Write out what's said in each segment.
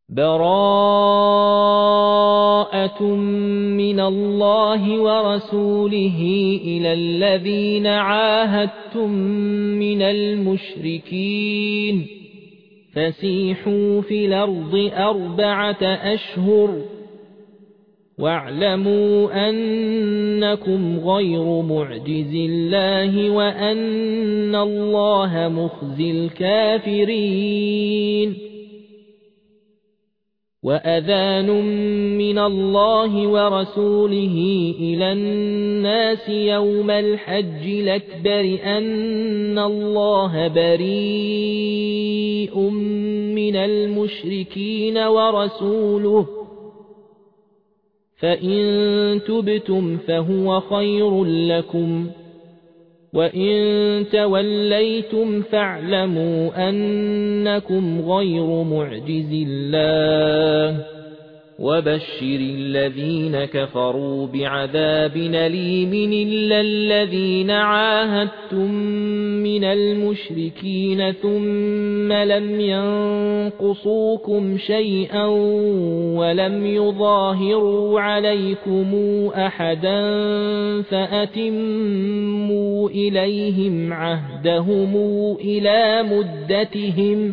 براءة من الله ورسوله إلى الذين عاهدتم من المشركين فسيحوا في الأرض 4 أشهر واعلموا أنكم غير معجز الله وأن الله مخزي الكافرين وأذان من الله ورسوله إلى الناس يوم الحج الأكبر أن الله بريء من المشركين ورسوله فإن تبتم فهو خير لكم وإن توليتم فاعلموا أنكم غير معجز الله وبشر الذين كفروا بعذاب أليم إلا الذين عاهدتم من المشركين ثم لم ينقصوكم شيئا ولم يظاهروا عليكم أحدا فأتموا إليهم عهدهم إلى مدتهم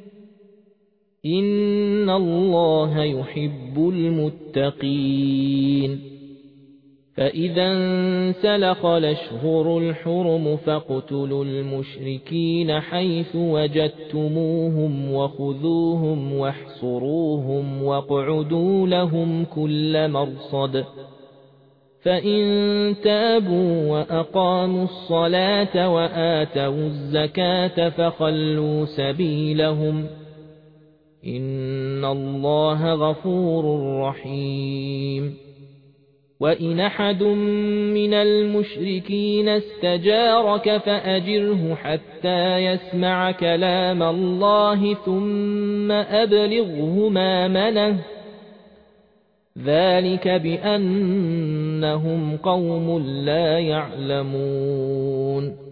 إن الله يحب المتقين فإذا انسلخ الأشهر الحرم فاقتلوا المشركين حيث وجدتموهم وخذوهم واحصروهم واقعدوا لهم كل مرصد فإن تابوا وأقاموا الصلاة وآتوا الزكاة فخلوا سبيلهم إن الله غفور رحيم وإن أحد من المشركين استجارك فأجره حتى يسمع كلام الله ثم أبلغه مأمنه ذلك بأنهم قوم لا يعلمون